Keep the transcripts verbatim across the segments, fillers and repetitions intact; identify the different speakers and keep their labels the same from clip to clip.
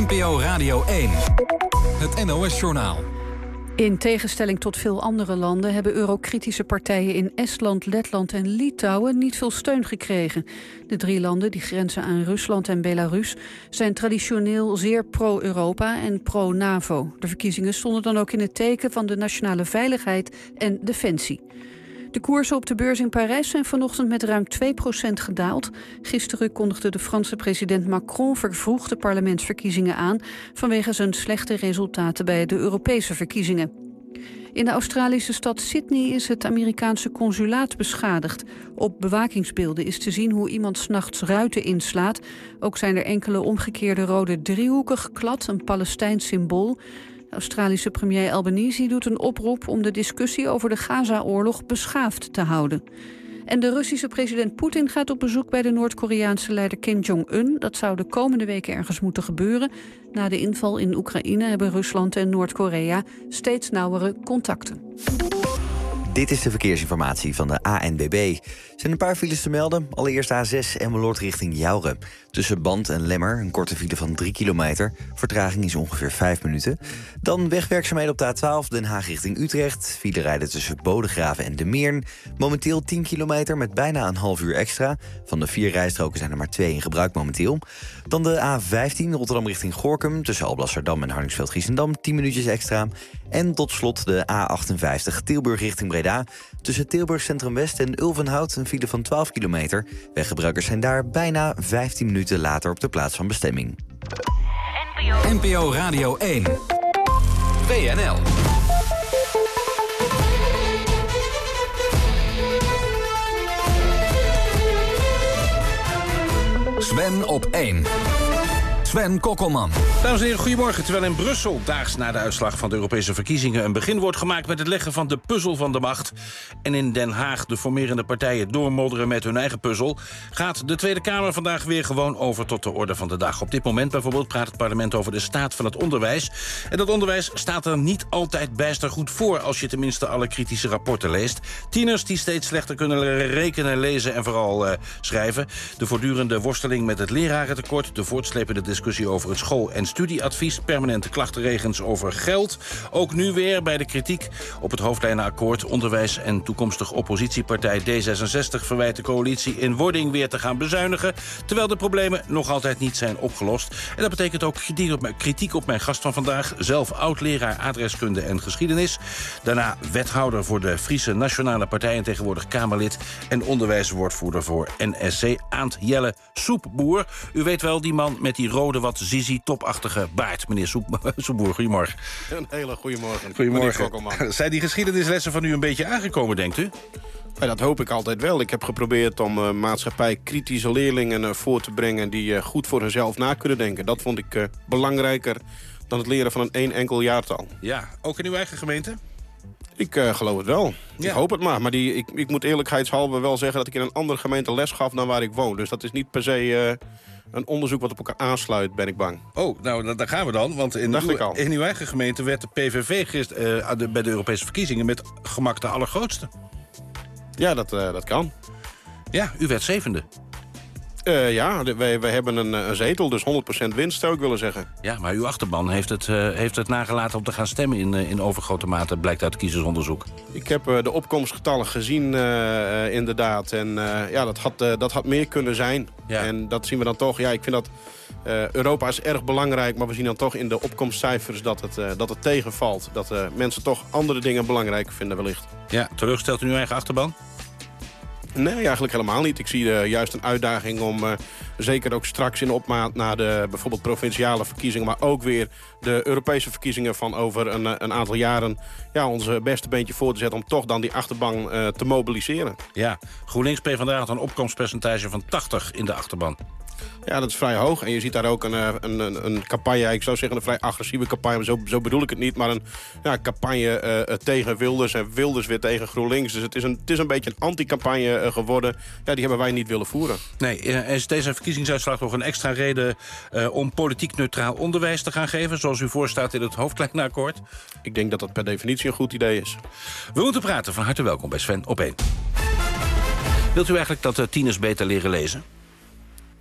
Speaker 1: N P O Radio één. Het N O S-journaal.
Speaker 2: In tegenstelling tot veel andere landen hebben eurokritische partijen in Estland, Letland en Litouwen niet veel steun gekregen. De drie landen, die grenzen aan Rusland en Belarus, zijn traditioneel zeer pro-Europa en pro-NAVO. De verkiezingen stonden dan ook in het teken van de nationale veiligheid en defensie. De koersen op de beurs in Parijs zijn vanochtend met ruim twee procent gedaald. Gisteren kondigde de Franse president Macron vervroegde parlementsverkiezingen aan vanwege zijn slechte resultaten bij de Europese verkiezingen. In de Australische stad Sydney is het Amerikaanse consulaat beschadigd. Op bewakingsbeelden is te zien hoe iemand 's nachts ruiten inslaat. Ook zijn er enkele omgekeerde rode driehoeken geklad, een Palestijns symbool. De Australische premier Albanese doet een oproep om de discussie over de Gaza-oorlog beschaafd te houden. En de Russische president Poetin gaat op bezoek bij de Noord-Koreaanse leider Kim Jong-un. Dat zou de komende weken ergens moeten gebeuren. Na de inval in Oekraïne hebben Rusland en Noord-Korea steeds nauwere contacten.
Speaker 3: Dit is de verkeersinformatie van de A N B B. Er zijn een paar files te melden. Allereerst A zes Emmeloord richting Jouren. Tussen Band en Lemmer een korte file van drie kilometer. Vertraging is ongeveer vijf minuten. Dan wegwerkzaamheden op de A twaalf Den Haag richting Utrecht. File rijden tussen Bodegraven en De Meern. Momenteel tien kilometer met bijna een half uur extra. Van de vier rijstroken zijn er maar twee in gebruik momenteel. Dan de A vijftien Rotterdam richting Gorinchem. Tussen Alblasserdam en Hardingsveld-Giessendam tien minuutjes extra. En tot slot de A achtenvijftig Tilburg richting Breda. Tussen Tilburg Centrum West en Ulvenhout een file van twaalf kilometer. Weggebruikers zijn daar bijna vijftien minuten later op de plaats van bestemming.
Speaker 1: N P O Radio één. W N L. Sven op één. Sven Kokkelman.
Speaker 4: Dames en heren, goedemorgen. Terwijl in Brussel, daags na de uitslag van de Europese verkiezingen, een begin wordt gemaakt met het leggen van de puzzel van de macht, en in Den Haag de formerende partijen doormodderen met hun eigen puzzel, gaat de Tweede Kamer vandaag weer gewoon over tot de orde van de dag. Op dit moment bijvoorbeeld praat het parlement over de staat van het onderwijs. En dat onderwijs staat er niet altijd bijster goed voor, als je tenminste alle kritische rapporten leest. Tieners die steeds slechter kunnen rekenen, lezen en vooral uh, schrijven. De voortdurende worsteling met het lerarentekort, de voortslepende discussie over het school- en studieadvies, permanente klachtenregens over geld. Ook nu weer bij de kritiek op het hoofdlijnenakkoord. Onderwijs en toekomstig oppositiepartij D zesenzestig verwijt de coalitie in wording weer te gaan bezuinigen, terwijl de problemen nog altijd niet zijn opgelost. En dat betekent ook kritiek op mijn, kritiek op mijn gast van vandaag, zelf oud-leraar adreskunde en geschiedenis. Daarna wethouder voor de Friese Nationale Partij en tegenwoordig Kamerlid en onderwijswoordvoerder voor N S C, Aant Jelle Soepboer. U weet wel, die man met die rode, wat zizi topachtige baard. Meneer Soep, Soepboer, goedemorgen.
Speaker 5: Een hele goedemorgen.
Speaker 4: Goedemorgen. Zijn die geschiedenislessen van u een beetje aangekomen, denkt u?
Speaker 5: Ja, dat hoop ik altijd wel. Ik heb geprobeerd om uh, maatschappij kritische leerlingen uh, voor te brengen die uh, goed voor hunzelf na kunnen denken. Dat vond ik uh, belangrijker dan het leren van een één enkel jaartal.
Speaker 4: Ja, ook in uw eigen gemeente?
Speaker 5: Ik uh, geloof het wel.
Speaker 4: Ja.
Speaker 5: Ik hoop het maar. Maar die, ik, ik moet eerlijkheidshalve wel zeggen dat ik in een andere gemeente les gaf dan waar ik woon. Dus dat is niet per se uh, een onderzoek wat op elkaar aansluit, ben ik bang.
Speaker 4: Oh, nou, daar gaan we dan. Want in, uw, in uw eigen gemeente werd de P V V gister, uh, de, bij de Europese verkiezingen met gemak de allergrootste.
Speaker 5: Ja, dat, uh, dat kan.
Speaker 4: Ja, u werd zevende.
Speaker 5: Uh, ja, wij, wij hebben een, een zetel, dus honderd procent winst zou ik willen zeggen.
Speaker 4: Ja, maar uw achterban heeft het, uh, heeft het nagelaten om te gaan stemmen in, uh, in overgrote mate, blijkt uit het kiezersonderzoek.
Speaker 5: Ik heb uh, de opkomstgetallen gezien, uh, uh, inderdaad. En uh, ja, dat had, uh, dat had meer kunnen zijn. Ja. En dat zien we dan toch. Ja, ik vind dat uh, Europa is erg belangrijk, maar we zien dan toch in de opkomstcijfers dat het, uh, dat het tegenvalt. Dat uh, mensen toch andere dingen belangrijker vinden wellicht.
Speaker 4: Ja, teleurgestelt u uw eigen achterban?
Speaker 5: Nee, eigenlijk helemaal niet. Ik zie uh, juist een uitdaging om, uh, zeker ook straks in opmaat naar de bijvoorbeeld provinciale verkiezingen, maar ook weer de Europese verkiezingen van over een, een aantal jaren, ja, onze beste beentje voor te zetten om toch dan die achterban uh, te mobiliseren.
Speaker 4: Ja, GroenLinks PvdA had een opkomstpercentage van tachtig in de achterban.
Speaker 5: Ja, dat is vrij hoog. En je ziet daar ook een, een, een, een campagne, ik zou zeggen een vrij agressieve campagne, maar zo, zo bedoel ik het niet, maar een ja, campagne uh, tegen Wilders en Wilders weer tegen GroenLinks. Dus het is een, het is een beetje een anti-campagne uh, geworden. Ja, die hebben wij niet willen voeren.
Speaker 4: Nee, uh, is deze verkiezingsuitslag nog een extra reden uh, om politiek neutraal onderwijs te gaan geven, zoals u voorstaat in het hoofdlijnenakkoord?
Speaker 5: Ik denk dat dat per definitie een goed idee is.
Speaker 4: We moeten praten. Van harte welkom bij Sven op één. Wilt u eigenlijk dat uh, tieners beter leren lezen?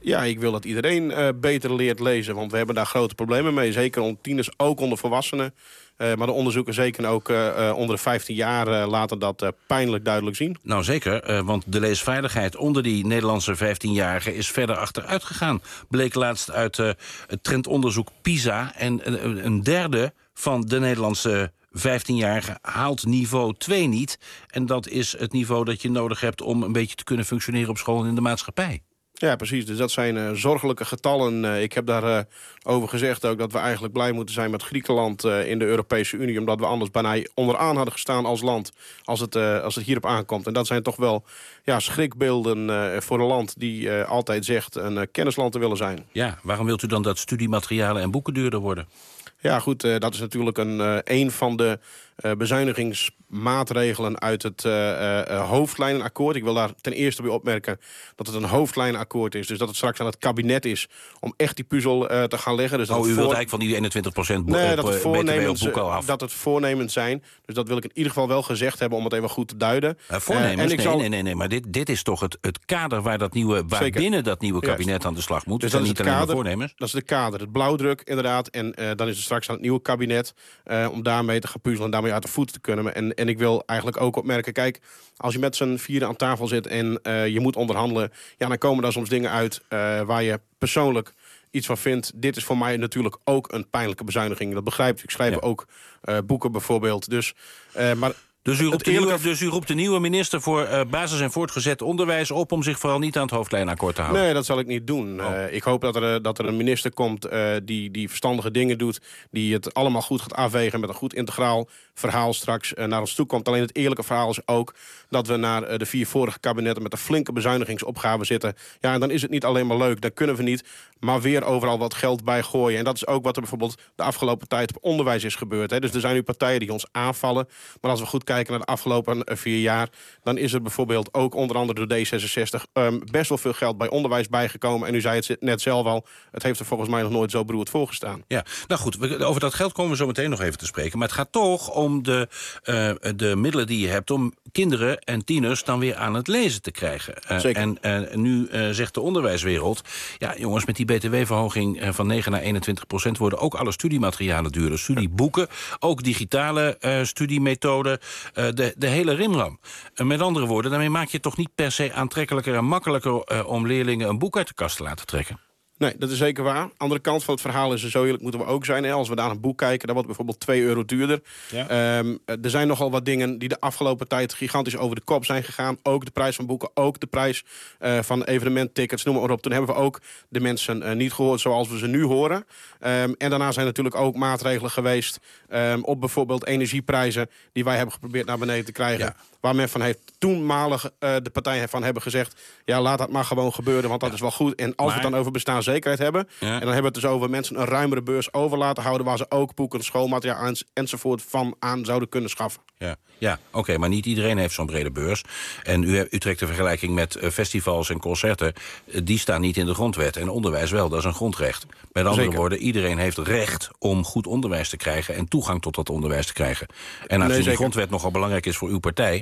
Speaker 5: Ja, ik wil dat iedereen uh, beter leert lezen, want we hebben daar grote problemen mee. Zeker onder tieners, ook onder volwassenen. Uh, maar de onderzoeken, zeker ook uh, uh, onder de vijftien jaar, uh, laten dat uh, pijnlijk duidelijk zien.
Speaker 4: Nou zeker, uh, want de leesvaardigheid onder die Nederlandse vijftienjarigen is verder achteruit gegaan. Bleek laatst uit uh, het trendonderzoek PISA. En uh, een derde van de Nederlandse vijftienjarigen haalt niveau twee niet. En dat is het niveau dat je nodig hebt om een beetje te kunnen functioneren op school en in de maatschappij.
Speaker 5: Ja, precies. Dus dat zijn uh, zorgelijke getallen. Uh, ik heb daar uh, over gezegd ook dat we eigenlijk blij moeten zijn met Griekenland uh, in de Europese Unie. Omdat we anders bijna onderaan hadden gestaan als land als het, uh, als het hierop aankomt. En dat zijn toch wel ja, schrikbeelden uh, voor een land die uh, altijd zegt een uh, kennisland te willen zijn.
Speaker 4: Ja, waarom wilt u dan dat studiematerialen en boeken duurder worden?
Speaker 5: Ja, goed, uh, dat is natuurlijk een, uh, een van de uh, bezuinigingsmaatregelen uit het uh, uh, hoofdlijnenakkoord. Ik wil daar ten eerste bij opmerken dat het een hoofdlijnenakkoord is. Dus dat het straks aan het kabinet is om echt die puzzel uh, te gaan leggen. Dus dat
Speaker 4: oh, u
Speaker 5: voor...
Speaker 4: wilt eigenlijk van die eenentwintig procent
Speaker 5: nee,
Speaker 4: op,
Speaker 5: dat het
Speaker 4: B T W op boek al af?
Speaker 5: Dat het voornemens zijn. Dus dat wil ik in ieder geval wel gezegd hebben om het even goed te duiden.
Speaker 4: Uh, voornemens? Uh, en ik
Speaker 5: nee,
Speaker 4: zal... nee, nee, nee, maar dit, dit is toch het, het kader waar dat nieuwe, waar binnen dat nieuwe kabinet Juist. aan de slag moet. Dus dat is niet alleen kader, voornemens?
Speaker 5: Dat is de kader, het blauwdruk inderdaad. En uh, dan is het straks aan het nieuwe kabinet uh, om daarmee te gaan puzzelen en daarmee uit de voeten te kunnen. En, en ik wil eigenlijk ook opmerken, kijk, als je met z'n vieren aan tafel zit en uh, je moet onderhandelen, ja, dan komen daar soms dingen uit uh, waar je persoonlijk iets van vindt. Dit is voor mij natuurlijk ook een pijnlijke bezuiniging. Dat begrijpt u. Ik schrijf ja. ook uh, boeken bijvoorbeeld. Dus, uh, maar
Speaker 4: Dus u, roept de eerlijke... nieuwe, dus u roept de nieuwe minister voor uh, basis- en voortgezet onderwijs op om zich vooral niet aan het hoofdlijnakkoord te houden?
Speaker 5: Nee, dat zal ik niet doen. Oh. Uh, ik hoop dat er, dat er een minister komt uh, die, die verstandige dingen doet, die het allemaal goed gaat afwegen met een goed integraal verhaal straks uh, naar ons toe komt. Alleen het eerlijke verhaal is ook dat we naar uh, de vier vorige kabinetten met een flinke bezuinigingsopgave zitten. Ja, en dan is het niet alleen maar leuk. Dan kunnen we niet maar weer overal wat geld bij gooien. En dat is ook wat er bijvoorbeeld de afgelopen tijd op onderwijs is gebeurd. Hè. Dus er zijn nu partijen die ons aanvallen. Maar als we goed kijken naar de afgelopen uh, vier jaar, dan is er bijvoorbeeld ook onder andere door D zesenzestig um, best wel veel geld bij onderwijs bijgekomen. En u zei het net zelf al, het heeft er volgens mij nog nooit zo beroerd voorgestaan.
Speaker 4: Ja, nou goed, we, over dat geld komen we zo meteen nog even te spreken. Maar het gaat toch om de, uh, de middelen die je hebt om kinderen en tieners dan weer aan het lezen te krijgen. Uh,
Speaker 5: Zeker.
Speaker 4: En uh, nu uh, zegt de onderwijswereld, ja jongens, met die B T W-verhoging uh, van negen naar eenentwintig procent worden ook alle studiematerialen duurder. Studieboeken, ook digitale uh, studiemethoden, uh, de, de hele rimram. Uh, met andere woorden, daarmee maak je het toch niet per se aantrekkelijker en makkelijker uh, om leerlingen een boek uit de kast te laten trekken?
Speaker 5: Nee, dat is zeker waar. Andere kant van het verhaal is, zo eerlijk moeten we ook zijn. Hè. Als we naar een boek kijken, dan wordt bijvoorbeeld twee euro duurder. Ja. Um, er zijn nogal wat dingen die de afgelopen tijd gigantisch over de kop zijn gegaan. Ook de prijs van boeken, ook de prijs uh, van evenementtickets, noem maar op. Toen hebben we ook de mensen uh, niet gehoord zoals we ze nu horen. Um, en daarna zijn natuurlijk ook maatregelen geweest um, op bijvoorbeeld energieprijzen die wij hebben geprobeerd naar beneden te krijgen. Ja. Waar men van heeft toenmalig uh, de partijen van hebben gezegd, ja, laat dat maar gewoon gebeuren, want dat ja. is wel goed. En als maar... we het dan over bestaanszekerheid hebben, ja. en dan hebben we het dus over mensen een ruimere beurs over laten houden, waar ze ook boeken, schoolmateriaal enzovoort van aan zouden kunnen schaffen.
Speaker 4: Ja, ja oké, okay, maar niet iedereen heeft zo'n brede beurs. En u, u trekt de vergelijking met uh, festivals en concerten. Uh, die staan niet in de grondwet. En onderwijs wel, dat is een grondrecht. Met andere Zeker. woorden, iedereen heeft recht om goed onderwijs te krijgen en toegang tot dat onderwijs te krijgen. En als nee, die grondwet nogal belangrijk is voor uw partij,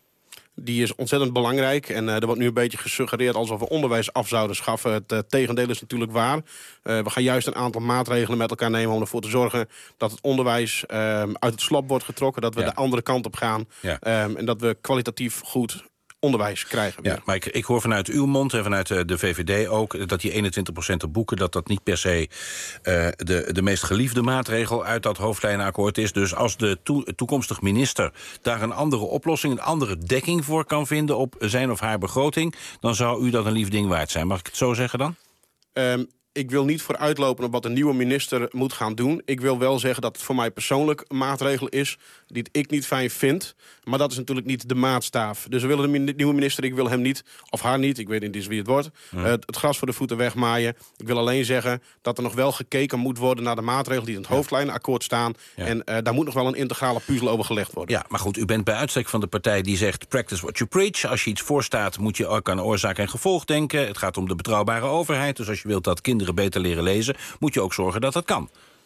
Speaker 5: die is ontzettend belangrijk. En uh, er wordt nu een beetje gesuggereerd alsof we onderwijs af zouden schaffen. Het uh, tegendeel is natuurlijk waar. Uh, we gaan juist een aantal maatregelen met elkaar nemen om ervoor te zorgen dat het onderwijs uh, uit het slop wordt getrokken. Dat we ja. de andere kant op gaan. Ja. Um, en dat we kwalitatief goed onderwijs krijgen.
Speaker 4: Ja, maar ik, ik hoor vanuit uw mond en vanuit de V V D ook dat die eenentwintig procent op boeken, dat dat niet per se uh, de, de meest geliefde maatregel uit dat hoofdlijnenakkoord is. Dus als de to, toekomstig minister daar een andere oplossing, een andere dekking voor kan vinden op zijn of haar begroting, dan zou u dat een lief ding waard zijn. Mag ik het zo zeggen dan?
Speaker 5: Um, Ik wil niet vooruitlopen op wat een nieuwe minister moet gaan doen. Ik wil wel zeggen dat het voor mij persoonlijk een maatregel is die ik niet fijn vind. Maar dat is natuurlijk niet de maatstaaf. Dus we willen de nieuwe minister, ik wil hem niet, of haar niet, ik weet niet eens wie het wordt, ja. uh, het gras voor de voeten wegmaaien. Ik wil alleen zeggen dat er nog wel gekeken moet worden naar de maatregelen die in het ja. hoofdlijnenakkoord staan. Ja. En uh, daar moet nog wel een integrale puzzel over gelegd worden.
Speaker 4: Ja, maar goed, u bent bij uitstek van de partij die zegt practice what you preach. Als je iets voorstaat, moet je ook aan oorzaak en gevolg denken. Het gaat om de betrouwbare overheid. Dus als je wilt dat kinderen beter leren lezen, moet je ook zorgen dat dat kan.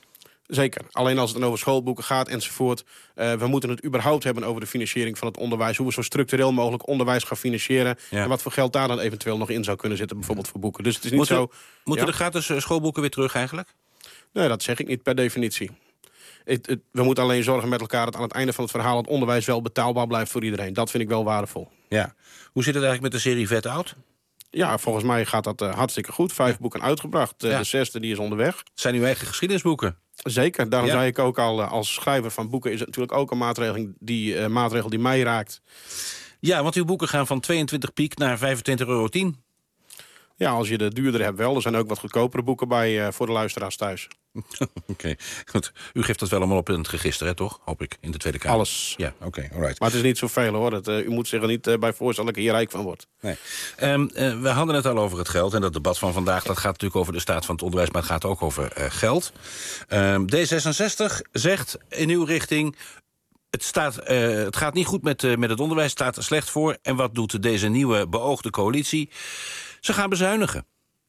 Speaker 5: Zeker. Alleen als het dan over schoolboeken gaat enzovoort. Uh, we moeten het überhaupt hebben over de financiering van het onderwijs. Hoe we zo structureel mogelijk onderwijs gaan financieren. Ja. En wat voor geld daar dan eventueel nog in zou kunnen zitten. Bijvoorbeeld voor boeken. Dus het is niet
Speaker 4: moeten,
Speaker 5: zo...
Speaker 4: Moeten
Speaker 5: ja?
Speaker 4: de gratis schoolboeken weer terug eigenlijk?
Speaker 5: Nee, dat zeg ik niet per definitie. Het, het, we moeten alleen zorgen met elkaar dat aan het einde van het verhaal... het onderwijs wel betaalbaar blijft voor iedereen. Dat vind ik wel waardevol.
Speaker 4: Ja. Hoe zit het eigenlijk met de serie Vet Oud?
Speaker 5: Ja, volgens mij gaat dat uh, hartstikke goed. Vijf ja. boeken uitgebracht. Uh, ja. De zesde die is onderweg.
Speaker 4: Het zijn uw eigen geschiedenisboeken.
Speaker 5: Zeker. Daarom ja. zei ik ook al, uh, als schrijver van boeken... is het natuurlijk ook een maatregel die, uh, maatregel die mij raakt.
Speaker 4: Ja, want uw boeken gaan van tweeëntwintig piek naar vijfentwintig euro tien.
Speaker 5: Ja, als je de duurdere hebt wel. Er zijn ook wat goedkopere boeken bij uh, voor de luisteraars thuis.
Speaker 4: Oké, okay. Goed. U geeft dat wel allemaal op in het register, hè, toch? Hoop ik, in de Tweede Kamer.
Speaker 5: Alles.
Speaker 4: Ja, oké, okay, alright.
Speaker 5: Maar het is niet zoveel, hoor. Het, uh, u moet zich er niet uh, bij voorstellen dat ik hier rijk van word.
Speaker 4: Nee. Um, uh, we hadden het al over het geld. En dat debat van vandaag, dat gaat natuurlijk over de staat van het onderwijs... maar het gaat ook over uh, geld. Um, D zesenzestig zegt in uw richting... Het, staat, uh, het gaat niet goed met, uh, met het onderwijs, het staat er slecht voor. En wat doet deze nieuwe beoogde coalitie? Ze gaan bezuinigen.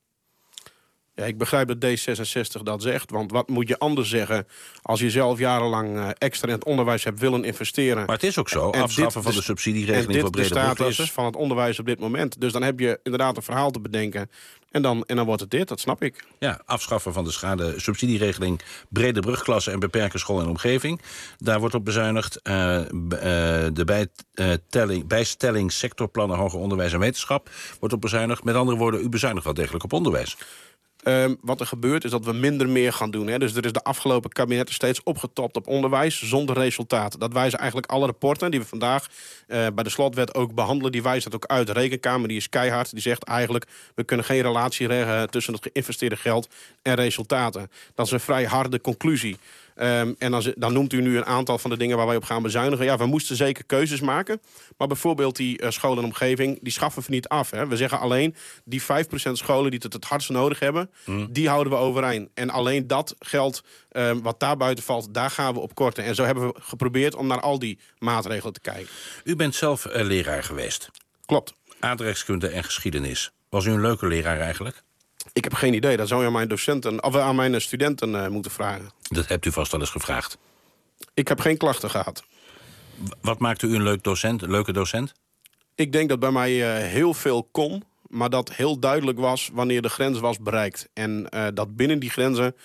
Speaker 5: Ja, ik begrijp dat D zesenzestig dat zegt. Want wat moet je anders zeggen als je zelf jarenlang uh, extra in het onderwijs hebt willen investeren?
Speaker 4: Maar het is ook zo, en afschaffen dit, van de subsidieregeling voor brede
Speaker 5: broekklassen. En dit de staat is
Speaker 4: van
Speaker 5: het onderwijs op dit moment. Dus dan heb je inderdaad een verhaal te bedenken. En dan, en dan wordt het dit, dat snap ik.
Speaker 4: Ja, afschaffen van de schade subsidieregeling brede brugklassen en beperken school en omgeving. Daar wordt op bezuinigd. Uh, uh, de bijtelling, bijstelling sectorplannen hoger onderwijs en wetenschap wordt op bezuinigd. Met andere woorden, u bezuinigt wel degelijk op onderwijs.
Speaker 5: Um, wat er gebeurt is dat we minder meer gaan doen. Hè. Dus er is de afgelopen kabinetten steeds opgetopt op onderwijs zonder resultaat. Dat wijzen eigenlijk alle rapporten die we vandaag uh, bij de slotwet ook behandelen. Die wijzen dat ook uit. De Rekenkamer die is keihard. Die zegt eigenlijk, we kunnen geen relatie leggen tussen het geïnvesteerde geld en resultaten. Dat is een vrij harde conclusie. Um, en dan, dan noemt u nu een aantal van de dingen waar wij op gaan bezuinigen. Ja, we moesten zeker keuzes maken. Maar bijvoorbeeld die uh, school en omgeving, die schaffen we niet af. Hè. We zeggen alleen, die vijf procent scholen die het het hardst nodig hebben... Mm. die houden we overeind. En alleen dat geld um, wat daar buiten valt, daar gaan we op korten. En zo hebben we geprobeerd om naar al die maatregelen te kijken.
Speaker 4: U bent zelf uh, leraar geweest.
Speaker 5: Klopt.
Speaker 4: Aardrijkskunde en geschiedenis. Was u een leuke leraar eigenlijk?
Speaker 5: Ik heb geen idee. Dat zou je aan mijn docenten, of aan mijn studenten uh, moeten vragen.
Speaker 4: Dat hebt u vast al eens gevraagd.
Speaker 5: Ik heb geen klachten gehad.
Speaker 4: Wat maakte u een leuk docent, een leuke docent?
Speaker 5: Ik denk dat bij mij uh, heel veel kon, maar dat heel duidelijk was wanneer de grens was bereikt. En uh, dat binnen die grenzen uh,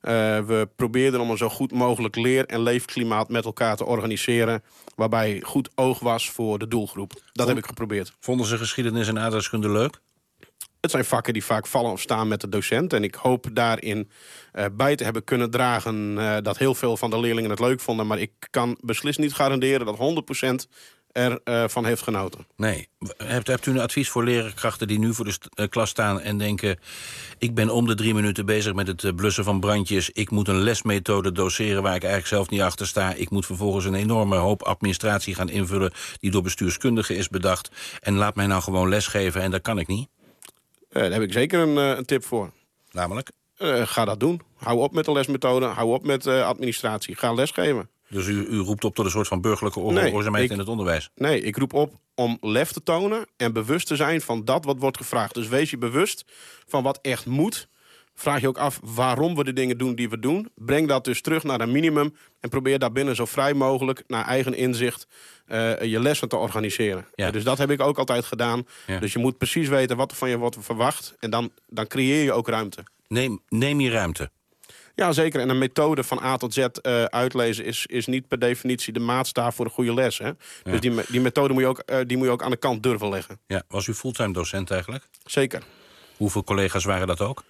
Speaker 5: we probeerden om een zo goed mogelijk leer- en leefklimaat met elkaar te organiseren, waarbij goed oog was voor de doelgroep. Dat Vond, heb ik geprobeerd.
Speaker 4: Vonden ze geschiedenis en aardrijkskunde leuk?
Speaker 5: Het zijn vakken die vaak vallen of staan met de docent. En ik hoop daarin uh, bij te hebben kunnen dragen uh, dat heel veel van de leerlingen het leuk vonden. Maar ik kan beslist niet garanderen dat honderd procent er uh, van heeft genoten.
Speaker 4: Nee. Hebt, hebt u een advies voor leerkrachten die nu voor de st- uh, klas staan en denken, ik ben om de drie minuten bezig met het uh, blussen van brandjes. Ik moet een lesmethode doseren waar ik eigenlijk zelf niet achter sta. Ik moet vervolgens een enorme hoop administratie gaan invullen die door bestuurskundigen is bedacht. En laat mij nou gewoon lesgeven en dat kan ik niet.
Speaker 5: Uh, daar heb ik zeker een, uh, een tip voor.
Speaker 4: Namelijk?
Speaker 5: Uh, ga dat doen. Hou op met de lesmethode. Hou op met uh, administratie. Ga lesgeven.
Speaker 4: Dus u, u roept op tot een soort van burgerlijke ongehoorzaamheid
Speaker 5: nee,
Speaker 4: in het onderwijs?
Speaker 5: Nee, ik roep op om lef te tonen en bewust te zijn van dat wat wordt gevraagd. Dus wees je bewust van wat echt moet. Vraag je ook af waarom we de dingen doen die we doen. Breng dat dus terug naar een minimum en probeer daarbinnen zo vrij mogelijk naar eigen inzicht uh, je lessen te organiseren. Ja. Dus dat heb ik ook altijd gedaan. Ja. Dus je moet precies weten wat er van je wordt verwacht en dan, dan creëer je ook ruimte.
Speaker 4: Neem, neem je ruimte.
Speaker 5: Ja, zeker. En een methode van A tot Z uh, uitlezen is, is niet per definitie de maatstaf voor een goede les. Hè? Ja. Dus die, die methode moet je, ook, uh, die moet je ook aan de kant durven leggen.
Speaker 4: Ja. Was u fulltime docent eigenlijk?
Speaker 5: Zeker.
Speaker 4: Hoeveel collega's waren dat ook?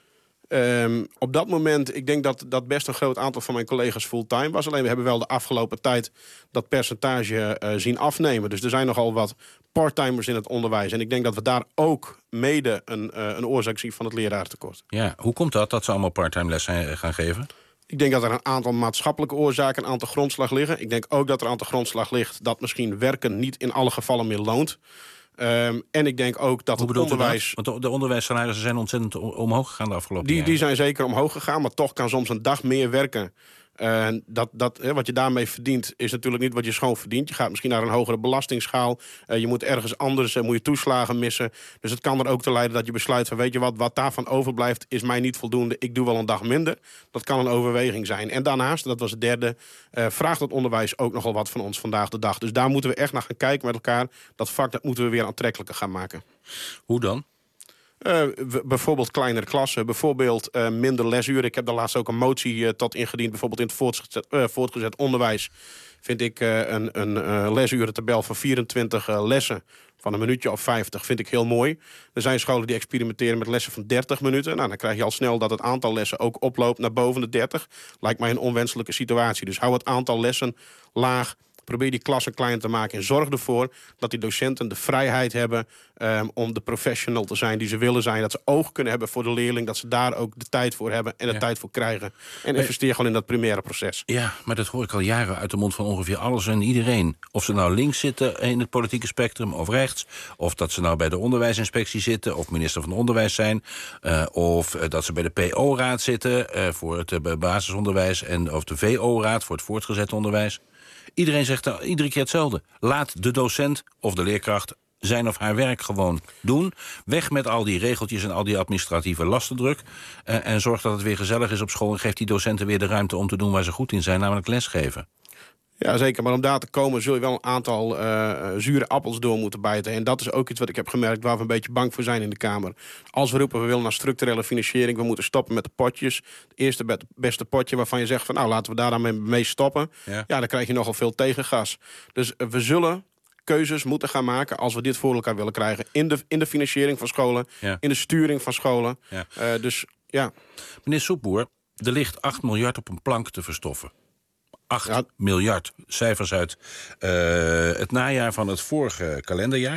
Speaker 5: Um, op dat moment, ik denk dat dat best een groot aantal van mijn collega's fulltime was. Alleen we hebben wel de afgelopen tijd dat percentage uh, zien afnemen. Dus er zijn nogal wat parttimers in het onderwijs. En ik denk dat we daar ook mede een, uh, een oorzaak zien van het leraartekort.
Speaker 4: Ja, hoe komt dat, dat ze allemaal parttime les gaan geven?
Speaker 5: Ik denk dat er een aantal maatschappelijke oorzaken, een aantal grondslag liggen. Ik denk ook dat er een aantal grondslag ligt dat misschien werken niet in alle gevallen meer loont. Um, en ik denk ook dat
Speaker 4: Hoe
Speaker 5: het onderwijs...
Speaker 4: Dat? Want de onderwijssalarissen zijn ontzettend omhoog gegaan de afgelopen
Speaker 5: die,
Speaker 4: jaren.
Speaker 5: Die zijn zeker omhoog gegaan, maar toch kan soms een dag meer werken Uh, dat, dat, hè, wat je daarmee verdient is natuurlijk niet wat je schoon verdient. Je gaat misschien naar een hogere belastingsschaal. Uh, je moet ergens anders, uh, moet je toeslagen missen. Dus het kan er ook toe leiden dat je besluit van... weet je wat, wat daarvan overblijft is mij niet voldoende. Ik doe wel een dag minder. Dat kan een overweging zijn. En daarnaast, dat was het derde... Uh, vraagt het onderwijs ook nogal wat van ons vandaag de dag. Dus daar moeten we echt naar gaan kijken met elkaar. Dat vak dat moeten we weer aantrekkelijker gaan maken.
Speaker 4: Hoe dan?
Speaker 5: Uh, bijvoorbeeld kleinere klassen, bijvoorbeeld uh, minder lesuren. Ik heb daar laatst ook een motie uh, tot ingediend. Bijvoorbeeld in het voortgezet, uh, voortgezet onderwijs vind ik uh, een, een uh, lesurentabel van vierentwintig uh, lessen van een minuutje of vijftig vind ik heel mooi. Er zijn scholen die experimenteren met lessen van dertig minuten. Nou, dan krijg je al snel dat het aantal lessen ook oploopt naar boven de dertig. Lijkt mij een onwenselijke situatie. Dus hou het aantal lessen laag. Probeer die klassen klein te maken en zorg ervoor dat die docenten de vrijheid hebben um, om de professional te zijn die ze willen zijn. Dat ze oog kunnen hebben voor de leerling, dat ze daar ook de tijd voor hebben en de ja. tijd voor krijgen. En investeer gewoon in dat primaire proces.
Speaker 4: Ja, maar dat hoor ik al jaren uit de mond van ongeveer alles en iedereen. Of ze nou links zitten in het politieke spectrum of rechts, of dat ze nou bij de onderwijsinspectie zitten of minister van Onderwijs zijn, uh, of uh, dat ze bij de P O-raad zitten uh, voor het uh, basisonderwijs en of de V O-raad voor het voortgezet onderwijs. Iedereen zegt uh, iedere keer hetzelfde. Laat de docent of de leerkracht zijn of haar werk gewoon doen. Weg met al die regeltjes en al die administratieve lastendruk. Uh, en zorg dat het weer gezellig is op school. En geef die docenten weer de ruimte om te doen waar ze goed in zijn. Namelijk lesgeven.
Speaker 5: Ja, zeker. Maar om daar te komen zul je wel een aantal uh, zure appels door moeten bijten. En dat is ook iets wat ik heb gemerkt waar we een beetje bang voor zijn in de Kamer. Als we roepen, we willen naar structurele financiering, we moeten stoppen met de potjes. Het eerste beste potje waarvan je zegt van nou, laten we daar dan mee stoppen. Ja, ja dan krijg je nogal veel tegengas. Dus uh, we zullen keuzes moeten gaan maken als we dit voor elkaar willen krijgen. In de, in de financiering van scholen, ja. in de sturing van scholen. Ja. Uh, dus ja.
Speaker 4: Meneer Soepboer, er ligt acht miljard op een plank te verstoffen. acht ja. miljard. Cijfers uit uh, het najaar van het vorige kalenderjaar.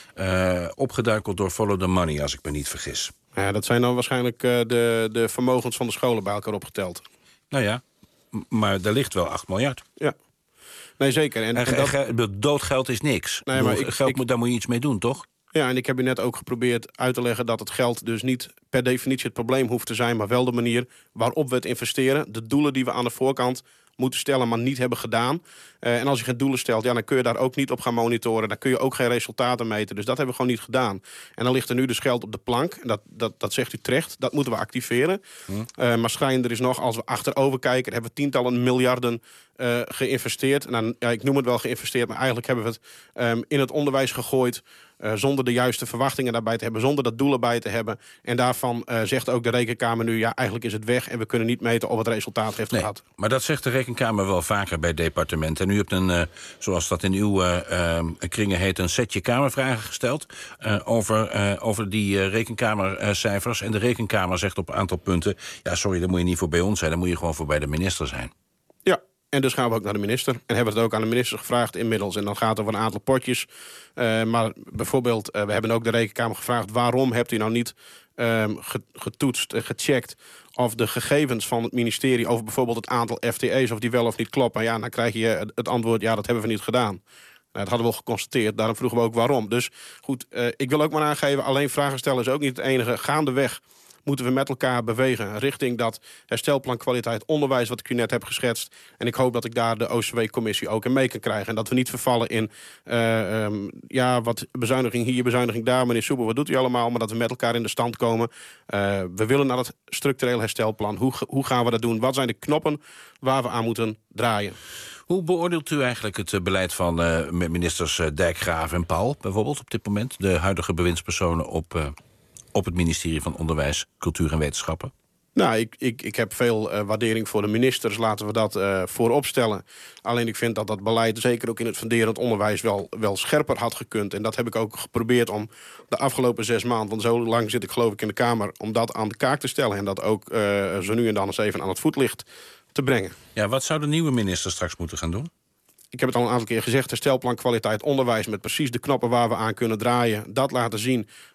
Speaker 4: Uh, opgeduikeld door Follow the Money, als ik me niet vergis.
Speaker 5: Ja, dat zijn dan waarschijnlijk uh, de, de vermogens van de scholen bij elkaar opgeteld.
Speaker 4: Nou ja, m- maar er ligt wel acht miljard.
Speaker 5: Ja. Nee, zeker. En,
Speaker 4: en,
Speaker 5: en dat...
Speaker 4: ge- doodgeld is niks.
Speaker 5: Nee, maar ik,
Speaker 4: geld
Speaker 5: ik...
Speaker 4: moet, daar moet je iets mee doen, toch?
Speaker 5: Ja, en ik heb u net ook geprobeerd uit te leggen dat het geld dus niet per definitie het probleem hoeft te zijn, maar wel de manier waarop we het investeren. De doelen die we aan de voorkant moeten stellen, maar niet hebben gedaan. Uh, en als je geen doelen stelt, ja, dan kun je daar ook niet op gaan monitoren. Dan kun je ook geen resultaten meten. Dus dat hebben we gewoon niet gedaan. En dan ligt er nu dus geld op de plank. En dat, dat, dat zegt u terecht. Dat moeten we activeren. Hm. Uh, maar schrijnender is nog, als we achterover kijken, hebben we tientallen miljarden uh, geïnvesteerd. En dan, ja, ik noem het wel geïnvesteerd, maar eigenlijk hebben we het um, in het onderwijs gegooid. Uh, zonder de juiste verwachtingen daarbij te hebben, zonder dat doelen bij te hebben. En daarvan uh, zegt ook de Rekenkamer nu, ja, eigenlijk is het weg en we kunnen niet meten of het resultaat heeft nee, gehad.
Speaker 4: Maar dat zegt de Rekenkamer wel vaker bij departementen. En u hebt een, uh, zoals dat in uw uh, uh, kringen heet, een setje kamervragen gesteld uh, over, uh, over die uh, Rekenkamercijfers. En de Rekenkamer zegt op een aantal punten, ja, sorry, daar moet je niet voor bij ons zijn, dan moet je gewoon voor bij de minister zijn.
Speaker 5: Ja. En dus gaan we ook naar de minister. En hebben we het ook aan de minister gevraagd inmiddels. En dan gaat het over een aantal potjes. Uh, maar bijvoorbeeld, uh, we hebben ook de Rekenkamer gevraagd, waarom hebt u nou niet uh, getoetst, uh, gecheckt of de gegevens van het ministerie over bijvoorbeeld het aantal F T E's, of die wel of niet kloppen. Ja, dan krijg je het antwoord, ja, dat hebben we niet gedaan. Nou, dat hadden we al geconstateerd, daarom vroegen we ook waarom. Dus goed, uh, ik wil ook maar aangeven, alleen vragen stellen is ook niet het enige. Gaandeweg moeten we met elkaar bewegen richting dat herstelplan kwaliteit onderwijs, wat ik u net heb geschetst. En ik hoop dat ik daar de O C W-commissie ook in mee kan krijgen. En dat we niet vervallen in, uh, um, ja, wat bezuiniging hier, bezuiniging daar. Meneer Soepel, wat doet u allemaal? Maar dat we met elkaar in de stand komen. Uh, we willen naar het structureel herstelplan. Hoe, hoe gaan we dat doen? Wat zijn de knoppen waar we aan moeten draaien?
Speaker 4: Hoe beoordeelt u eigenlijk het beleid van uh, ministers uh, Dijkgraaf en Paul, bijvoorbeeld op dit moment? De huidige bewindspersonen op... Uh... op het ministerie van Onderwijs, Cultuur en Wetenschappen?
Speaker 5: Nou, ik, ik, ik heb veel uh, waardering voor de ministers. Laten we dat uh, voorop stellen. Alleen ik vind dat dat beleid, zeker ook in het funderend onderwijs, wel, wel scherper had gekund. En dat heb ik ook geprobeerd om de afgelopen zes maanden, want zo lang zit ik geloof ik in de Kamer, om dat aan de kaak te stellen. En dat ook uh, zo nu en dan eens even aan het voetlicht te brengen.
Speaker 4: Ja, wat zou de nieuwe minister straks moeten gaan doen?
Speaker 5: Ik heb het al een aantal keer gezegd, herstelplan kwaliteit onderwijs met precies de knoppen waar we aan kunnen draaien. Dat laten zien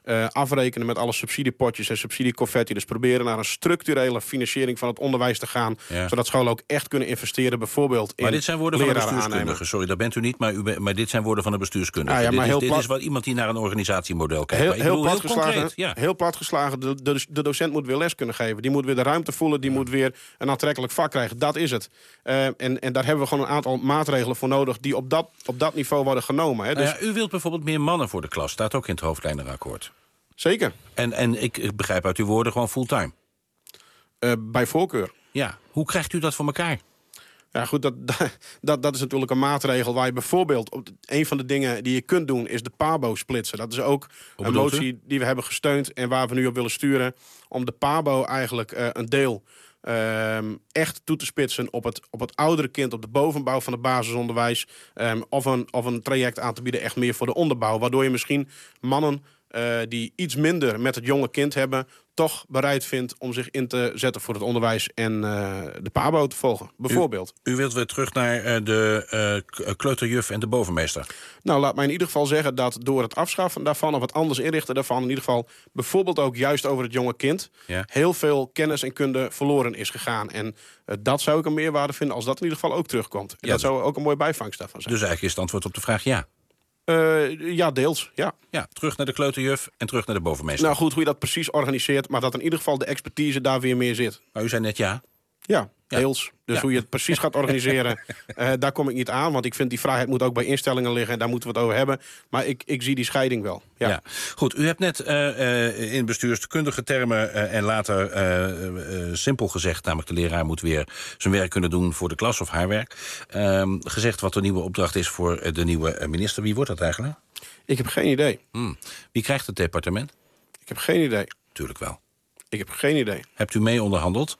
Speaker 5: Uh, afrekenen met alle subsidiepotjes en subsidieconfetti. Dus proberen naar een structurele financiering van het onderwijs te gaan. Ja. Zodat scholen ook echt kunnen investeren bijvoorbeeld in
Speaker 4: Maar dit zijn woorden van een bestuurskundige.
Speaker 5: Aannemen.
Speaker 4: Sorry, daar bent u niet, maar, u ben, maar dit zijn woorden van een bestuurskundige.
Speaker 5: Ah, ja, maar
Speaker 4: dit,
Speaker 5: heel
Speaker 4: is,
Speaker 5: plat...
Speaker 4: dit is wel iemand die naar een organisatiemodel kijkt.
Speaker 5: Heel,
Speaker 4: heel,
Speaker 5: heel,
Speaker 4: bedoel,
Speaker 5: plat
Speaker 4: heel,
Speaker 5: geslagen,
Speaker 4: concreet, ja.
Speaker 5: heel plat geslagen, de, de, de docent moet weer les kunnen geven. Die moet weer de ruimte voelen, die ja. moet weer een aantrekkelijk vak krijgen. Dat is het. Uh, en, en daar hebben we gewoon een aantal maatregelen voor nodig... die op dat, op dat niveau worden genomen. Hè. Dus...
Speaker 4: Nou ja, u wilt bijvoorbeeld meer mannen voor de klas. Staat ook in het hoofdlijnenakkoord.
Speaker 5: Zeker.
Speaker 4: En, en ik, ik begrijp uit uw woorden gewoon fulltime.
Speaker 5: Uh, bij voorkeur.
Speaker 4: Ja. Hoe krijgt u dat voor elkaar?
Speaker 5: Ja, goed, dat, dat, dat is natuurlijk een maatregel waar je bijvoorbeeld... een van de dingen die je kunt doen is de pabo splitsen. Dat is ook een motie die we hebben gesteund... en waar we nu op willen sturen... om de pabo eigenlijk uh, een deel... Um, echt toe te spitsen op het, op het oudere kind... op de bovenbouw van het basisonderwijs... Um, of, een, of een traject aan te bieden echt meer voor de onderbouw. Waardoor je misschien mannen uh, die iets minder met het jonge kind hebben... toch bereid vindt om zich in te zetten voor het onderwijs... en uh, de pabo te volgen, bijvoorbeeld.
Speaker 4: U, u wilt weer terug naar uh, de uh, kleuterjuf en de bovenmeester?
Speaker 5: Nou, laat mij in ieder geval zeggen dat door het afschaffen daarvan... of het anders inrichten daarvan... in ieder geval bijvoorbeeld ook juist over het jonge kind... Ja. heel veel kennis en kunde verloren is gegaan. En uh, dat zou ik een meerwaarde vinden als dat in ieder geval ook terugkomt. En ja, dat dus, zou ook een mooie bijvangst daarvan zijn.
Speaker 4: Dus eigenlijk is het antwoord op de vraag ja?
Speaker 5: Uh, ja, deels, ja.
Speaker 4: Ja, terug naar de kleuterjuf en terug naar de bovenmeester.
Speaker 5: Nou goed, hoe je dat precies organiseert... maar dat in ieder geval de expertise daar weer meer zit.
Speaker 4: Maar u zei net ja?
Speaker 5: Ja, deels. Dus
Speaker 4: ja.
Speaker 5: hoe je het precies gaat organiseren, uh, daar kom ik niet aan. Want ik vind die vrijheid moet ook bij instellingen liggen... en daar moeten we het over hebben. Maar ik, ik zie die scheiding wel. Ja.
Speaker 4: Ja. Goed, u hebt net uh, uh, in bestuurskundige termen... Uh, en later uh, uh, simpel gezegd... namelijk de leraar moet weer zijn werk kunnen doen voor de klas of haar werk... Uh, gezegd wat de nieuwe opdracht is voor de nieuwe minister. Wie wordt dat eigenlijk?
Speaker 5: Ik heb geen idee.
Speaker 4: Hmm. Wie krijgt het departement?
Speaker 5: Ik heb geen idee.
Speaker 4: Tuurlijk wel.
Speaker 5: Ik heb geen idee.
Speaker 4: Hebt u mee onderhandeld?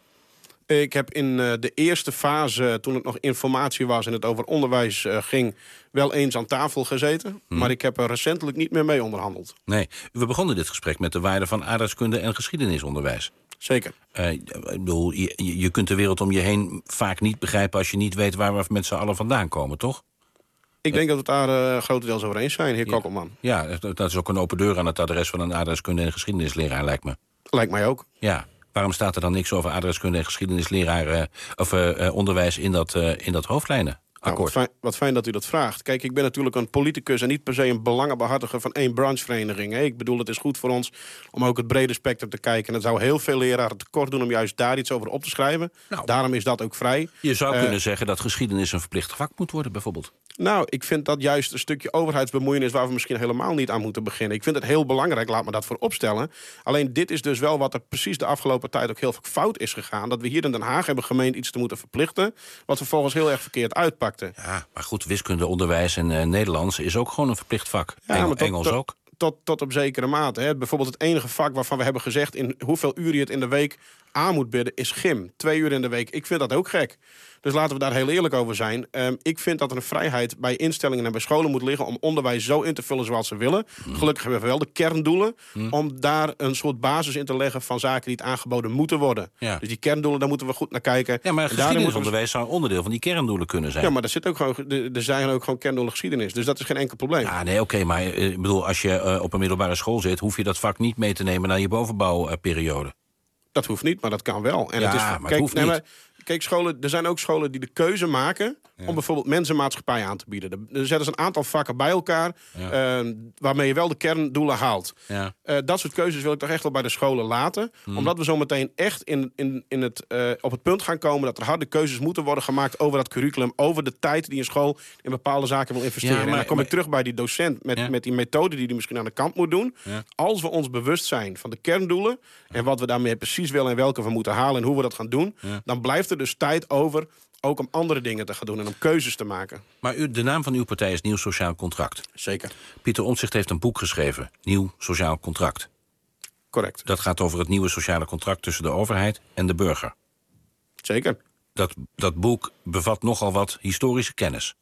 Speaker 5: Ik heb in uh, de eerste fase, toen het nog informatie was... en het over onderwijs uh, ging, wel eens aan tafel gezeten. Hmm. Maar ik heb er recentelijk niet meer mee onderhandeld.
Speaker 4: Nee, we begonnen dit gesprek met de waarde van aardrijkskunde en geschiedenisonderwijs.
Speaker 5: Zeker.
Speaker 4: Uh, ik bedoel, je, je kunt de wereld om je heen vaak niet begrijpen... als je niet weet waar we met z'n allen vandaan komen, toch?
Speaker 5: Ik denk dat we het daar uh, grotendeels over eens zijn, heer
Speaker 4: ja.
Speaker 5: Kokkelman.
Speaker 4: Ja, dat is ook een open deur aan het adres van een aardrijkskunde en geschiedenisleraar, lijkt me.
Speaker 5: Lijkt mij ook.
Speaker 4: Ja. Waarom staat er dan niks over aardrijkskunde en geschiedenisleraar... Uh, of uh, uh, onderwijs in dat, uh, in dat hoofdlijnen?
Speaker 5: Nou, wat, fijn, wat fijn dat u dat vraagt. Kijk, ik ben natuurlijk een politicus en niet per se een belangenbehartiger van één branchevereniging. Ik bedoel, het is goed voor ons om ook het brede spectrum te kijken. En het zou heel veel leraren tekort doen om juist daar iets over op te schrijven. Nou, daarom is dat ook vrij.
Speaker 4: Je zou
Speaker 5: uh,
Speaker 4: kunnen zeggen dat geschiedenis een verplicht vak moet worden, bijvoorbeeld.
Speaker 5: Nou, ik vind dat juist een stukje overheidsbemoeienis... waar we misschien helemaal niet aan moeten beginnen. Ik vind het heel belangrijk, laat me dat voor opstellen. Alleen dit is dus wel wat er precies de afgelopen tijd ook heel fout is gegaan. Dat we hier in Den Haag hebben gemeend iets te moeten verplichten... wat vervolgens heel erg verkeerd uitpakte.
Speaker 4: Ja, maar goed, wiskunde, onderwijs en uh, Nederlands is ook gewoon een verplicht vak.
Speaker 5: Ja,
Speaker 4: Engel,
Speaker 5: maar tot,
Speaker 4: Engels
Speaker 5: tot,
Speaker 4: ook.
Speaker 5: Tot, tot op zekere mate. Hè. Bijvoorbeeld het enige vak waarvan we hebben gezegd... in hoeveel uur je het in de week aan moet bidden, is gym. Twee uur in de week. Ik vind dat ook gek. Dus laten we daar heel eerlijk over zijn. Um, ik vind dat er een vrijheid bij instellingen en bij scholen moet liggen... om onderwijs zo in te vullen zoals ze willen. Mm. Gelukkig hebben we wel de kerndoelen... Mm. om daar een soort basis in te leggen van zaken die het aangeboden moeten worden. Ja. Dus die kerndoelen, daar moeten we goed naar kijken.
Speaker 4: Ja, maar geschiedenisonderwijs zou een onderdeel van die kerndoelen kunnen zijn.
Speaker 5: Ja, maar er, zit ook gewoon, er zijn ook gewoon kerndoelen geschiedenis. Dus dat is geen enkel probleem.
Speaker 4: Ja, nee, oké, okay, maar ik bedoel, als je uh, op een middelbare school zit... hoef je dat vak niet mee te nemen naar je bovenbouwperiode.
Speaker 5: Dat hoeft niet, maar dat kan wel. En
Speaker 4: ja,
Speaker 5: het is,
Speaker 4: maar
Speaker 5: kijk,
Speaker 4: het hoeft
Speaker 5: nee,
Speaker 4: niet.
Speaker 5: Maar, kijk, scholen, er zijn ook scholen die de keuze maken... Ja. om bijvoorbeeld mensenmaatschappij aan te bieden. Er zetten ze een aantal vakken bij elkaar... Ja. Uh, waarmee je wel de kerndoelen haalt. Ja. Uh, dat soort keuzes wil ik toch echt wel bij de scholen laten. Hmm. Omdat we zo meteen echt in, in, in het, uh, op het punt gaan komen... dat er harde keuzes moeten worden gemaakt over dat curriculum... over de tijd die een school in bepaalde zaken wil investeren. Ja, maar, en dan kom maar, ik terug bij die docent... met, ja. met die methode die hij misschien aan de kant moet doen. Ja. Als we ons bewust zijn van de kerndoelen... Ja. en wat we daarmee precies willen en welke we moeten halen... en hoe we dat gaan doen... Ja. dan blijft er dus tijd over... ook om andere dingen te gaan doen en om keuzes te maken.
Speaker 4: Maar u, de naam van uw partij is Nieuw Sociaal Contract.
Speaker 5: Zeker.
Speaker 4: Pieter Omtzigt heeft een boek geschreven, Nieuw Sociaal Contract.
Speaker 5: Correct.
Speaker 4: Dat gaat over het nieuwe sociale contract tussen de overheid en de burger.
Speaker 5: Zeker.
Speaker 4: Dat, dat boek bevat nogal wat historische kennis.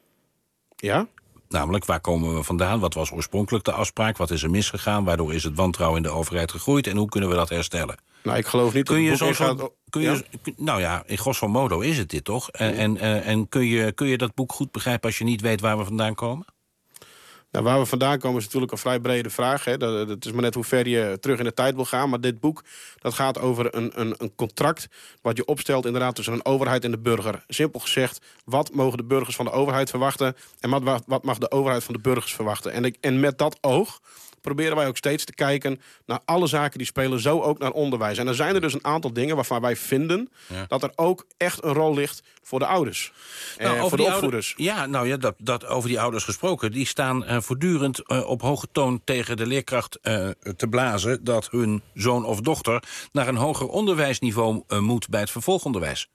Speaker 5: Ja?
Speaker 4: Namelijk, waar komen we vandaan? Wat was oorspronkelijk de afspraak? Wat is er misgegaan? Waardoor is het wantrouwen in de overheid gegroeid? En hoe kunnen we dat herstellen?
Speaker 5: Nou, ik geloof niet
Speaker 4: kun je
Speaker 5: dat het boek
Speaker 4: zo,
Speaker 5: gaat...
Speaker 4: zo, kun je, ja? Nou ja, in grosso modo is het dit toch? En, en, en kun, je, kun je dat boek goed begrijpen als je niet weet waar we vandaan komen?
Speaker 5: Nou, waar we vandaan komen is natuurlijk een vrij brede vraag. Hè. Dat, dat is maar net hoe ver je terug in de tijd wil gaan. Maar dit boek dat gaat over een, een, een contract wat je opstelt inderdaad tussen een overheid en de burger. Simpel gezegd, wat mogen de burgers van de overheid verwachten en wat, wat mag de overheid van de burgers verwachten. En, ik, en met dat oog proberen wij ook steeds te kijken naar alle zaken die spelen, zo ook naar onderwijs. En er zijn er dus een aantal dingen waarvan wij vinden ja. dat er ook echt een rol ligt voor de ouders.
Speaker 4: Nou,
Speaker 5: eh,
Speaker 4: over
Speaker 5: voor de
Speaker 4: die
Speaker 5: opvoeders.
Speaker 4: Ouder, ja, nou ja, dat, dat over die ouders gesproken. Die staan uh, voortdurend uh, op hoge toon tegen de leerkracht uh, te blazen dat hun zoon of dochter naar een hoger onderwijsniveau uh, moet bij het vervolgonderwijs.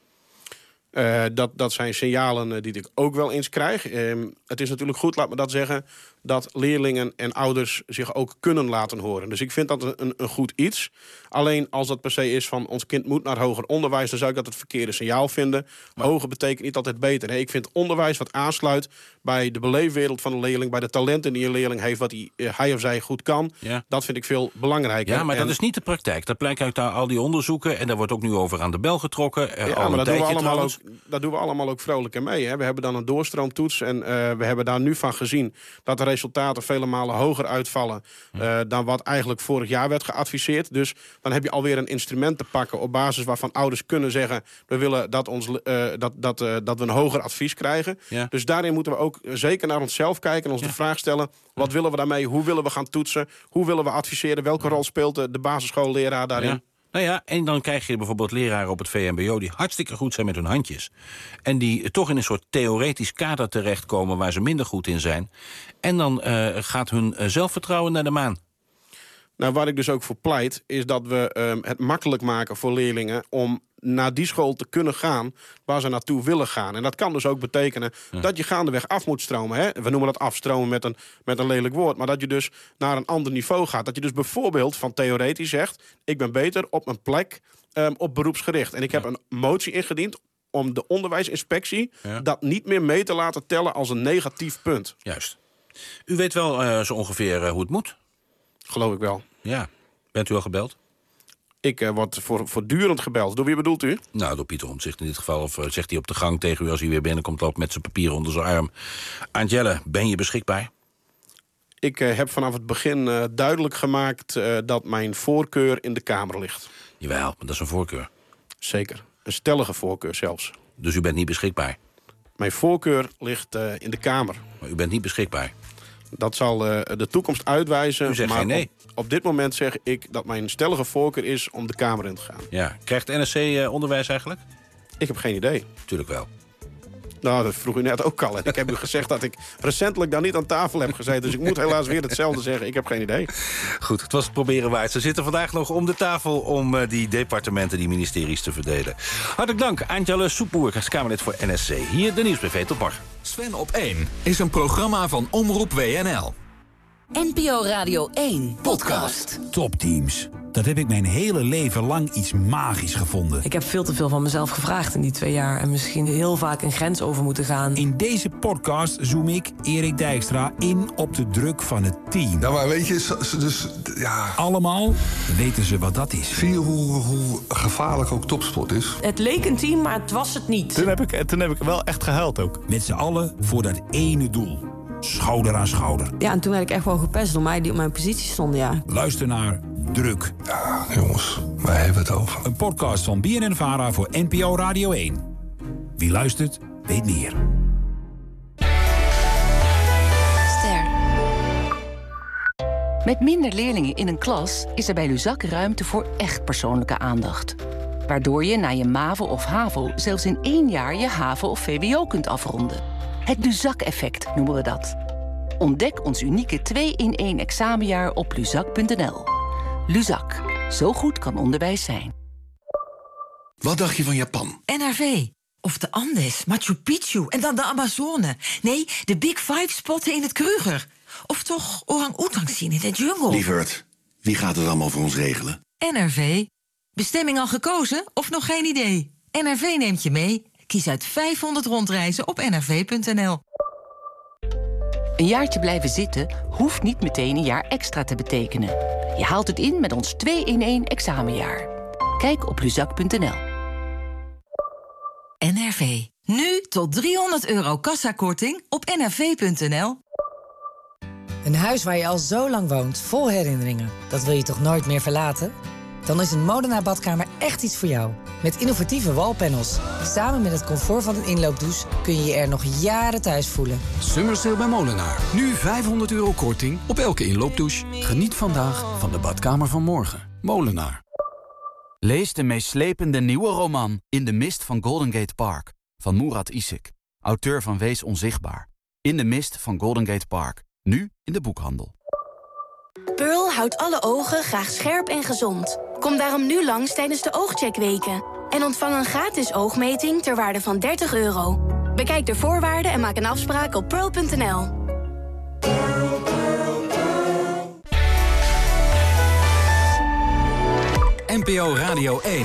Speaker 5: Uh, dat, dat zijn signalen uh, die ik ook wel eens krijg. Uh, het is natuurlijk goed, laat me dat zeggen, dat leerlingen en ouders zich ook kunnen laten horen. Dus ik vind dat een, een goed iets. Alleen als dat per se is van ons kind moet naar hoger onderwijs, dan zou ik dat het verkeerde signaal vinden. Maar hoger betekent niet altijd beter. Nee, ik vind onderwijs wat aansluit bij de beleefwereld van een leerling, bij de talenten die een leerling heeft, wat hij, uh, hij of zij goed kan. Ja. Dat vind ik veel belangrijker.
Speaker 4: Ja, maar
Speaker 5: en,
Speaker 4: dat is niet de praktijk. Dat blijkt uit al die onderzoeken en daar wordt ook nu over aan de bel getrokken. Uh,
Speaker 5: ja,
Speaker 4: al
Speaker 5: maar dat doen, we allemaal ook,
Speaker 4: trouwens.
Speaker 5: dat doen we allemaal ook vrolijk en mee. Hè. We hebben dan een doorstroomtoets en uh, we hebben daar nu van gezien dat de resultaten vele malen hoger uitvallen uh, dan wat eigenlijk vorig jaar werd geadviseerd. Dus dan heb je alweer een instrument te pakken op basis waarvan ouders kunnen zeggen, we willen dat, ons, uh, dat, dat, uh, dat we een hoger advies krijgen. Ja. Dus daarin moeten we ook zeker naar onszelf kijken en ons ja. de vraag stellen, wat willen we daarmee? Hoe willen we gaan toetsen? Hoe willen we adviseren? Welke rol speelt de, de basisschoolleraar daarin?
Speaker 4: Ja. Nou ja, en dan krijg je bijvoorbeeld leraren op het V M B O die hartstikke goed zijn met hun handjes. En die toch in een soort theoretisch kader terechtkomen waar ze minder goed in zijn. En dan uh, gaat hun uh, zelfvertrouwen naar de maan.
Speaker 5: Nou, waar ik dus ook voor pleit, is dat we um, het makkelijk maken voor leerlingen om naar die school te kunnen gaan waar ze naartoe willen gaan. En dat kan dus ook betekenen ja. dat je gaandeweg af moet stromen. Hè? We noemen dat afstromen met een, met een lelijk woord. Maar dat je dus naar een ander niveau gaat. Dat je dus bijvoorbeeld van theoretisch zegt, ik ben beter op mijn plek um, op beroepsgericht. En ik heb ja. een motie ingediend om de onderwijsinspectie ja. dat niet meer mee te laten tellen als een negatief punt.
Speaker 4: Juist. U weet wel uh, zo ongeveer uh, hoe het moet?
Speaker 5: Geloof ik wel.
Speaker 4: Ja. Bent u al gebeld?
Speaker 5: Ik uh, word voor, voortdurend gebeld. Door wie bedoelt u?
Speaker 4: Nou, door Pieter Omtzigt in dit geval. Of uh, zegt hij op de gang tegen u als hij weer binnenkomt, loopt met zijn papier onder zijn arm. Angelle, ben je beschikbaar?
Speaker 5: Ik uh, heb vanaf het begin uh, duidelijk gemaakt uh, dat mijn voorkeur in de Kamer ligt.
Speaker 4: Jawel, maar dat is een voorkeur.
Speaker 5: Zeker. Een stellige voorkeur zelfs.
Speaker 4: Dus u bent niet beschikbaar?
Speaker 5: Mijn voorkeur ligt uh, in de Kamer.
Speaker 4: Maar u bent niet beschikbaar?
Speaker 5: Dat zal uh, de toekomst uitwijzen.
Speaker 4: U zegt
Speaker 5: maar
Speaker 4: geen nee.
Speaker 5: Op, op dit moment zeg ik dat mijn stellige voorkeur is om de Kamer in te gaan.
Speaker 4: Ja. Krijgt N S C uh, onderwijs eigenlijk?
Speaker 5: Ik heb geen idee.
Speaker 4: Tuurlijk wel.
Speaker 5: Nou, dat vroeg u net ook al. En ik heb u gezegd dat ik recentelijk daar niet aan tafel heb gezeten. Dus ik moet helaas weer hetzelfde zeggen. Ik heb geen idee.
Speaker 4: Goed, het was het proberen waard. Ze zitten vandaag nog om de tafel om uh, die departementen, die ministeries te verdelen. Hartelijk dank, Angelle Soepboer, Kamerlid voor N S C. Hier de Nieuwsbv. Tot morgen.
Speaker 1: Sven op één is een programma van Omroep W N L.
Speaker 6: N P O Radio één podcast.
Speaker 7: Topteams. Dat heb ik mijn hele leven lang iets magisch gevonden.
Speaker 8: Ik heb veel te veel van mezelf gevraagd in die twee jaar. En misschien heel vaak een grens over moeten gaan.
Speaker 7: In deze podcast zoom ik, Erik Dijkstra, in op de druk van het team.
Speaker 9: Nou, maar weet je, dus ja.
Speaker 7: Allemaal weten ze wat dat is.
Speaker 9: Zie je hoe, hoe gevaarlijk ook topsport is?
Speaker 8: Het leek een team, maar het was het niet.
Speaker 10: Toen heb ik, toen heb ik wel echt gehuild ook.
Speaker 7: Met z'n allen voor dat ene doel. Schouder aan schouder.
Speaker 8: Ja, en toen werd ik echt wel gepest door mij die op mijn positie stonden, ja.
Speaker 7: Luister naar Druk.
Speaker 9: Ja, jongens, wij hebben het over.
Speaker 7: Een podcast van B N N Vara voor N P O Radio één. Wie luistert, weet meer.
Speaker 6: Ster. Met minder leerlingen in een klas is er bij Luzak ruimte voor echt persoonlijke aandacht. Waardoor je na je MAVO of HAVO zelfs in één jaar je HAVO of V W O kunt afronden. Het Luzak-effect noemen we dat. Ontdek ons unieke twee in één examenjaar op luzak punt n l. Luzak. Zo goed kan onderwijs zijn.
Speaker 1: Wat dacht je van Japan?
Speaker 11: N R V. Of de Andes, Machu Picchu en dan de Amazone. Nee, de Big Five spotten in het Kruger. Of toch orang-oetang zien in de jungle.
Speaker 1: Lieverd, wie gaat het allemaal voor ons regelen?
Speaker 11: N R V. Bestemming al gekozen of nog geen idee? N R V neemt je mee. Kies uit vijfhonderd rondreizen op n r v punt n l.
Speaker 6: Een jaartje blijven zitten hoeft niet meteen een jaar extra te betekenen. Je haalt het in met ons twee in één examenjaar. Kijk op luzak punt n l.
Speaker 11: N R V. Nu tot driehonderd euro kassakorting op n r v punt n l.
Speaker 12: Een huis waar je al zo lang woont, vol herinneringen. Dat wil je toch nooit meer verlaten? Dan is een Molenaar badkamer echt iets voor jou. Met innovatieve wallpanels. Samen met het comfort van een inloopdouche kun je je er nog jaren thuis voelen.
Speaker 1: Summer sale bij Molenaar. Nu vijfhonderd euro korting op elke inloopdouche. Geniet vandaag van de badkamer van morgen. Molenaar. Lees de meeslepende nieuwe roman In de mist van Golden Gate Park van Murat Isik, auteur van Wees onzichtbaar. In de mist van Golden Gate Park. Nu in de boekhandel.
Speaker 13: Pearl houdt alle ogen graag scherp en gezond. Kom daarom nu langs tijdens de oogcheckweken. En ontvang een gratis oogmeting ter waarde van dertig euro. Bekijk de voorwaarden en maak een afspraak op pearl punt n l.
Speaker 1: N P O Radio één.